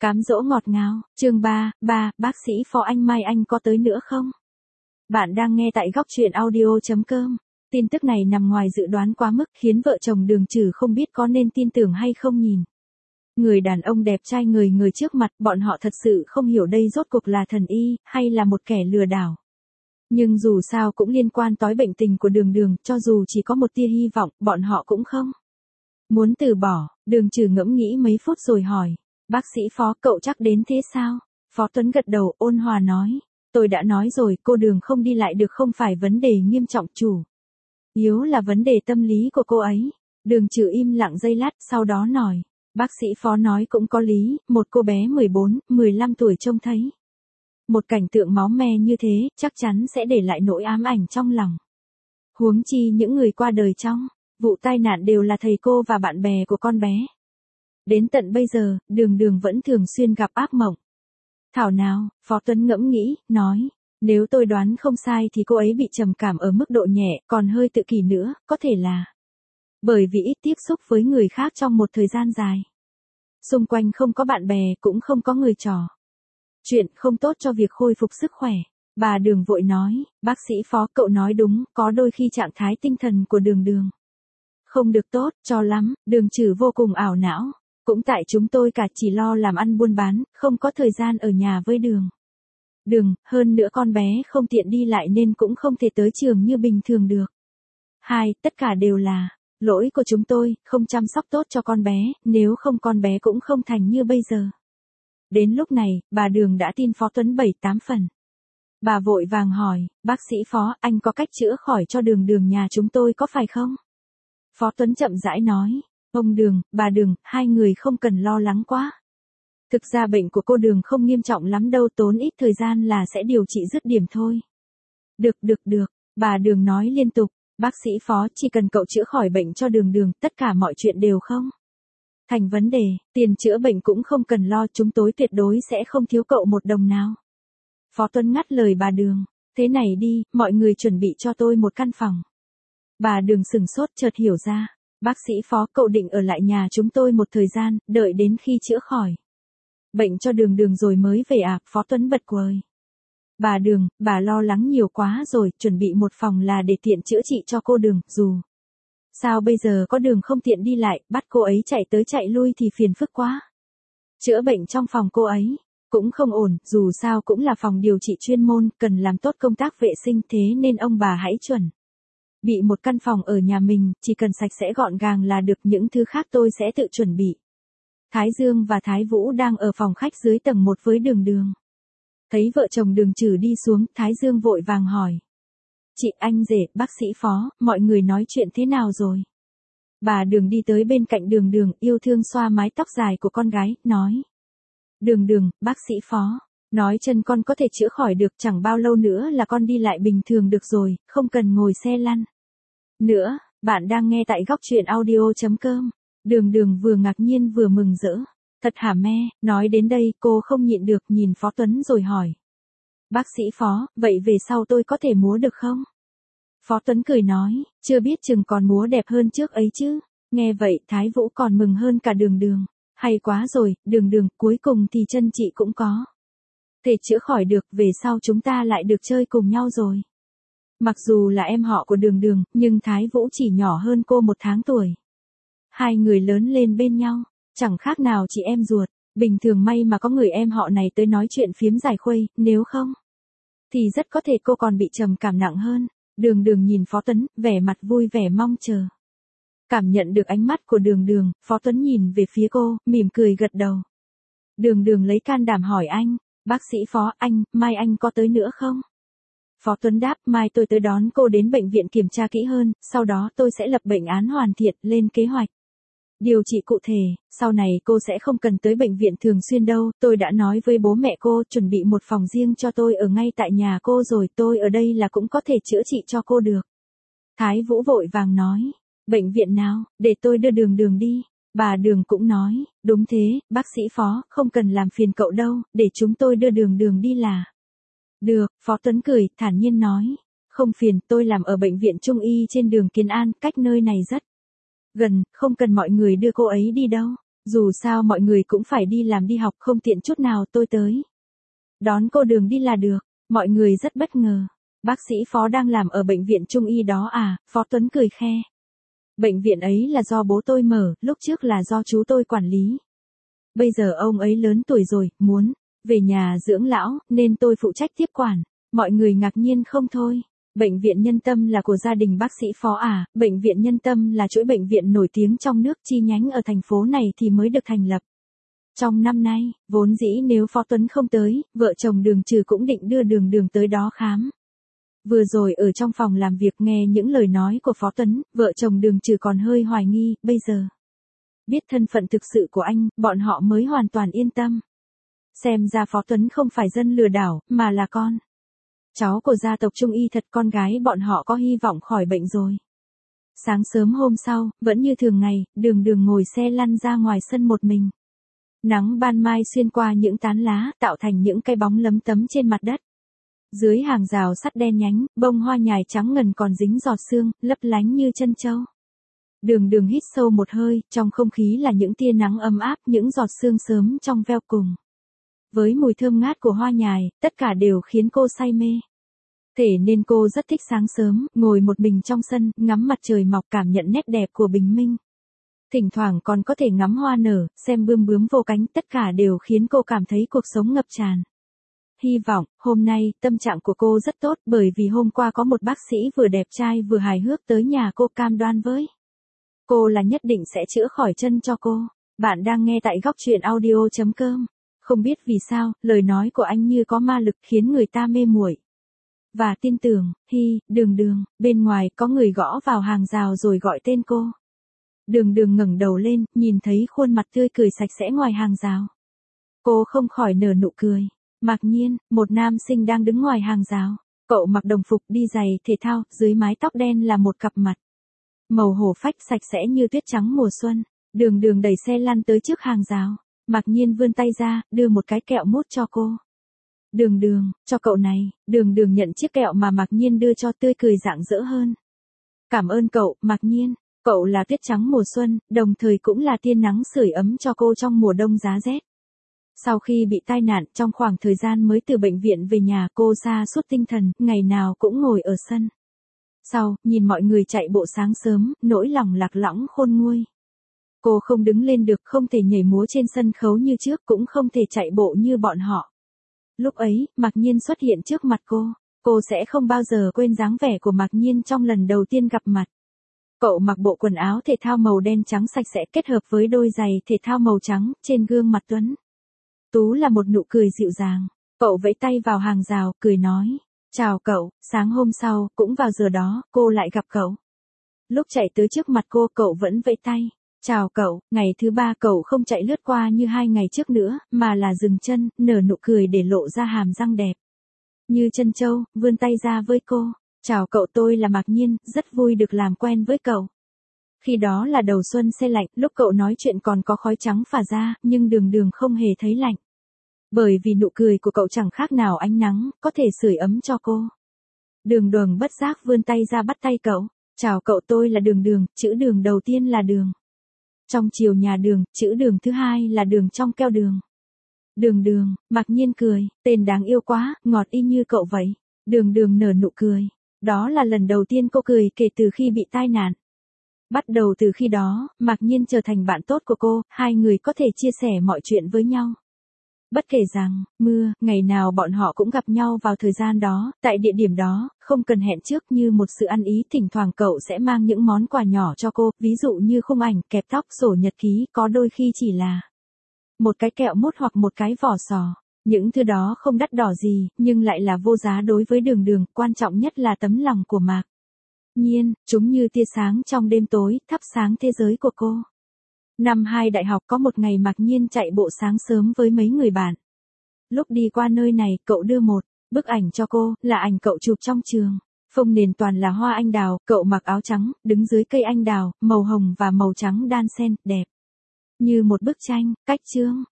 Cám dỗ ngọt ngào, chương 3, bác sĩ Phó anh Mai anh có tới nữa không? Bạn đang nghe tại góc truyện audio.com. Tin tức này nằm ngoài dự đoán quá mức khiến vợ chồng Đường Trừ không biết có nên tin tưởng hay không nhìn. Người đàn ông đẹp trai người trước mặt, bọn họ thật sự không hiểu đây rốt cuộc là thần y, hay là một kẻ lừa đảo. Nhưng dù sao cũng liên quan tới bệnh tình của Đường, cho dù chỉ có một tia hy vọng, bọn họ cũng không muốn từ bỏ. Đường Trừ ngẫm nghĩ mấy phút rồi hỏi. Bác sĩ Phó, cậu chắc đến thế sao? Phó Tuấn gật đầu, ôn hòa nói. Tôi đã nói rồi, cô Đường không đi lại được không phải vấn đề nghiêm trọng, chủ yếu là vấn đề tâm lý của cô ấy. Đường Trừ im lặng giây lát, sau đó nói. Bác sĩ Phó nói cũng có lý, một cô bé 14, 15 tuổi trông thấy một cảnh tượng máu me như thế, chắc chắn sẽ để lại nỗi ám ảnh trong lòng. Huống chi những người qua đời trong vụ tai nạn đều là thầy cô và bạn bè của con bé. Đến tận bây giờ, Đường vẫn thường xuyên gặp ác mộng. Thảo nào, Phó Tuấn ngẫm nghĩ, nói, nếu tôi đoán không sai thì cô ấy bị trầm cảm ở mức độ nhẹ, còn hơi tự kỷ nữa, có thể là bởi vì ít tiếp xúc với người khác trong một thời gian dài. Xung quanh không có bạn bè, cũng không có người trò chuyện, không tốt cho việc khôi phục sức khỏe. Bà Đường vội nói, bác sĩ Phó, cậu nói đúng, có đôi khi trạng thái tinh thần của Đường không được tốt cho lắm. Đường Trừ vô cùng ảo não. Cũng tại chúng tôi cả chỉ lo làm ăn buôn bán, không có thời gian ở nhà với Đường, hơn nữa con bé không tiện đi lại nên cũng không thể tới trường như bình thường được. Tất cả đều là lỗi của chúng tôi, không chăm sóc tốt cho con bé, nếu không con bé cũng không thành như bây giờ. Đến lúc này, bà Đường đã tin Phó Tuấn 7-8 phần. Bà vội vàng hỏi, bác sĩ Phó, anh có cách chữa khỏi cho Đường nhà chúng tôi có phải không? Phó Tuấn chậm rãi nói, ông Đường, bà Đường, hai người không cần lo lắng quá. Thực ra bệnh của cô Đường không nghiêm trọng lắm đâu, tốn ít thời gian là sẽ điều trị dứt điểm thôi. Được, bà Đường nói liên tục, bác sĩ Phó, chỉ cần cậu chữa khỏi bệnh cho Đường, tất cả mọi chuyện đều không thành vấn đề, tiền chữa bệnh cũng không cần lo, chúng tôi tuyệt đối sẽ không thiếu cậu một đồng nào. Phó Tuấn ngắt lời bà Đường, thế này đi, mọi người chuẩn bị cho tôi một căn phòng. Bà Đường sừng sốt chợt hiểu ra, bác sĩ Phó, cậu định ở lại nhà chúng tôi một thời gian, đợi đến khi chữa khỏi bệnh cho Đường rồi mới về à? Phó Tuấn bật quời. Bà Đường, bà lo lắng nhiều quá rồi, chuẩn bị một phòng là để tiện chữa trị cho cô Đường, dù sao bây giờ có Đường không tiện đi lại, bắt cô ấy chạy tới chạy lui thì phiền phức quá. Chữa bệnh trong phòng cô ấy cũng không ổn, dù sao cũng là phòng điều trị chuyên môn, cần làm tốt công tác vệ sinh, thế nên ông bà hãy chuẩn bị một căn phòng ở nhà mình, chỉ cần sạch sẽ gọn gàng là được, những thứ khác tôi sẽ tự chuẩn bị. Thái Dương và Thái Vũ đang ở phòng khách dưới tầng 1 với Đường. Thấy vợ chồng Đường Trừ đi xuống, Thái Dương vội vàng hỏi. Chị, anh rể, bác sĩ Phó, mọi người nói chuyện thế nào rồi? Bà Đường đi tới bên cạnh Đường, yêu thương xoa mái tóc dài của con gái, nói. Đường, bác sĩ Phó, nói chân con có thể chữa khỏi được, chẳng bao lâu nữa là con đi lại bình thường được rồi, không cần ngồi xe lăn nữa. Bạn đang nghe tại góc truyện audio.com. Đường vừa ngạc nhiên vừa mừng rỡ. Thật hả mẹ? Nói đến đây, cô không nhịn được nhìn Phó Tuấn rồi hỏi. Bác sĩ Phó, vậy về sau tôi có thể múa được không? Phó Tuấn cười nói, chưa biết chừng còn múa đẹp hơn trước ấy chứ. Nghe vậy, Thái Vũ còn mừng hơn cả Đường. Hay quá rồi, Đường, cuối cùng thì chân chị cũng có thể chữa khỏi được, về sau chúng ta lại được chơi cùng nhau rồi. Mặc dù là em họ của Đường, nhưng Thái Vũ chỉ nhỏ hơn cô 1 tháng tuổi. Hai người lớn lên bên nhau, chẳng khác nào chị em ruột. Bình thường may mà có người em họ này tới nói chuyện phiếm giải khuây, nếu không thì rất có thể cô còn bị trầm cảm nặng hơn. Đường nhìn Phó Tuấn, vẻ mặt vui vẻ mong chờ. Cảm nhận được ánh mắt của Đường, Phó Tuấn nhìn về phía cô, mỉm cười gật đầu. Đường lấy can đảm hỏi anh, bác sĩ Phó, mai anh có tới nữa không? Phó Tuấn đáp, mai tôi tới đón cô đến bệnh viện kiểm tra kỹ hơn, sau đó tôi sẽ lập bệnh án hoàn thiện, lên kế hoạch điều trị cụ thể, sau này cô sẽ không cần tới bệnh viện thường xuyên đâu, tôi đã nói với bố mẹ cô chuẩn bị một phòng riêng cho tôi ở ngay tại nhà cô rồi, tôi ở đây là cũng có thể chữa trị cho cô được. Thái Vũ vội vàng nói, bệnh viện nào, để tôi đưa Đường đi. Bà Đường cũng nói, đúng thế, bác sĩ Phó, không cần làm phiền cậu đâu, để chúng tôi đưa Đường đi là được. Phó Tuấn cười, thản nhiên nói, không phiền, tôi làm ở bệnh viện Trung y trên đường Kiến An, cách nơi này rất gần, không cần mọi người đưa cô ấy đi đâu. Dù sao mọi người cũng phải đi làm đi học, không tiện chút nào tôi tới. Đón cô Đường đi là được, mọi người rất bất ngờ. Bác sĩ Phó đang làm ở bệnh viện Trung y đó à, Phó Tuấn cười khe. Bệnh viện ấy là do bố tôi mở, lúc trước là do chú tôi quản lý. Bây giờ ông ấy lớn tuổi rồi, muốn về nhà dưỡng lão, nên tôi phụ trách tiếp quản. Mọi người ngạc nhiên không thôi. Bệnh viện Nhân Tâm là của gia đình bác sĩ Phó à? Bệnh viện Nhân Tâm là chuỗi bệnh viện nổi tiếng trong nước, chi nhánh ở thành phố này thì mới được thành lập. Trong năm nay, vốn dĩ nếu Phó Tuấn không tới, vợ chồng Đường Trừ cũng định đưa Đường tới đó khám. Vừa rồi ở trong phòng làm việc nghe những lời nói của Phó Tuấn, vợ chồng Đường Trừ còn hơi hoài nghi, bây giờ biết thân phận thực sự của anh, bọn họ mới hoàn toàn yên tâm. Xem ra Phó Tuấn không phải dân lừa đảo, mà là con cháu của gia tộc Trung y thật, con gái bọn họ có hy vọng khỏi bệnh rồi. Sáng sớm hôm sau, vẫn như thường ngày, Đường ngồi xe lăn ra ngoài sân một mình. Nắng ban mai xuyên qua những tán lá, tạo thành những cái bóng lấm tấm trên mặt đất. Dưới hàng rào sắt đen nhánh, bông hoa nhài trắng ngần còn dính giọt sương, lấp lánh như chân châu. Đường hít sâu một hơi, trong không khí là những tia nắng ấm áp, những giọt sương sớm trong veo cùng. Với mùi thơm ngát của hoa nhài, tất cả đều khiến cô say mê. Thế nên cô rất thích sáng sớm, ngồi một mình trong sân, ngắm mặt trời mọc, cảm nhận nét đẹp của bình minh. Thỉnh thoảng còn có thể ngắm hoa nở, xem bươm bướm vô cánh, tất cả đều khiến cô cảm thấy cuộc sống ngập tràn. Hy vọng, hôm nay, tâm trạng của cô rất tốt, bởi vì hôm qua có một bác sĩ vừa đẹp trai vừa hài hước tới nhà cô, cam đoan với cô là nhất định sẽ chữa khỏi chân cho cô. Bạn đang nghe tại góc truyện audio.com. Không biết vì sao, lời nói của anh như có ma lực khiến người ta mê muội và tin tưởng. Đường, bên ngoài có người gõ vào hàng rào rồi gọi tên cô. Đường ngẩng đầu lên, nhìn thấy khuôn mặt tươi cười sạch sẽ ngoài hàng rào. Cô không khỏi nở nụ cười. Mạc Nhiên, một nam sinh đang đứng ngoài hàng rào. Cậu mặc đồng phục đi giày thể thao, dưới mái tóc đen là một cặp mặt màu hổ phách sạch sẽ như tuyết trắng mùa xuân. Đường đẩy xe lăn tới trước hàng rào. Mạc Nhiên vươn tay ra, đưa một cái kẹo mút cho cô. Đường, cho cậu này. Đường nhận chiếc kẹo mà Mạc Nhiên đưa cho, tươi cười rạng rỡ hơn. Cảm ơn cậu, Mạc Nhiên. Cậu là tuyết trắng mùa xuân, đồng thời cũng là tia nắng sưởi ấm cho cô trong mùa đông giá rét. Sau khi bị tai nạn, trong khoảng thời gian mới từ bệnh viện về nhà, cô sa sút tinh thần, ngày nào cũng ngồi ở sân. Sau, nhìn mọi người chạy bộ sáng sớm, nỗi lòng lạc lõng khôn nguôi. Cô không đứng lên được, không thể nhảy múa trên sân khấu như trước, cũng không thể chạy bộ như bọn họ. Lúc ấy, Mạc Nhiên xuất hiện trước mặt cô sẽ không bao giờ quên dáng vẻ của Mạc Nhiên trong lần đầu tiên gặp mặt. Cậu mặc bộ quần áo thể thao màu đen trắng sạch sẽ kết hợp với đôi giày thể thao màu trắng, trên gương mặt tuấn tú là một nụ cười dịu dàng. Cậu vẫy tay vào hàng rào, cười nói, chào cậu. Sáng hôm sau, cũng vào giờ đó, cô lại gặp cậu. Lúc chạy tới trước mặt cô, cậu vẫn vẫy tay. Chào cậu. Ngày thứ ba cậu không chạy lướt qua như 2 ngày trước nữa, mà là dừng chân, nở nụ cười để lộ ra hàm răng đẹp như chân châu, vươn tay ra với cô. Chào cậu, tôi là Mạc Nhiên, rất vui được làm quen với cậu. Khi đó là đầu xuân se lạnh, lúc cậu nói chuyện còn có khói trắng phả ra, nhưng đường không hề thấy lạnh. Bởi vì nụ cười của cậu chẳng khác nào ánh nắng, có thể sưởi ấm cho cô. Đường bất giác vươn tay ra bắt tay cậu. Chào cậu, tôi là Đường, chữ Đường đầu tiên là đường trong chiều nhà Đường, chữ Đường thứ hai là đường trong keo đường. Đường, Mạc Nhiên cười, tên đáng yêu quá, ngọt y như cậu vậy. Đường nở nụ cười. Đó là lần đầu tiên cô cười kể từ khi bị tai nạn. Bắt đầu từ khi đó, Mạc Nhiên trở thành bạn tốt của cô, hai người có thể chia sẻ mọi chuyện với nhau. Bất kể rằng, mưa, ngày nào bọn họ cũng gặp nhau vào thời gian đó, tại địa điểm đó, không cần hẹn trước, như một sự ăn ý. Thỉnh thoảng cậu sẽ mang những món quà nhỏ cho cô, ví dụ như khung ảnh, kẹp tóc, sổ nhật ký, có đôi khi chỉ là một cái kẹo mút hoặc một cái vỏ sò. Những thứ đó không đắt đỏ gì, nhưng lại là vô giá đối với Đường, quan trọng nhất là tấm lòng của Mạc Nhiên, chúng như tia sáng trong đêm tối, thắp sáng thế giới của cô. Năm 2 đại học, có một ngày Mạc Nhiên chạy bộ sáng sớm với mấy người bạn. Lúc đi qua nơi này, cậu đưa một bức ảnh cho cô, là ảnh cậu chụp trong trường. Phông nền toàn là hoa anh đào, cậu mặc áo trắng, đứng dưới cây anh đào, màu hồng và màu trắng đan xen, đẹp như một bức tranh. Cách chương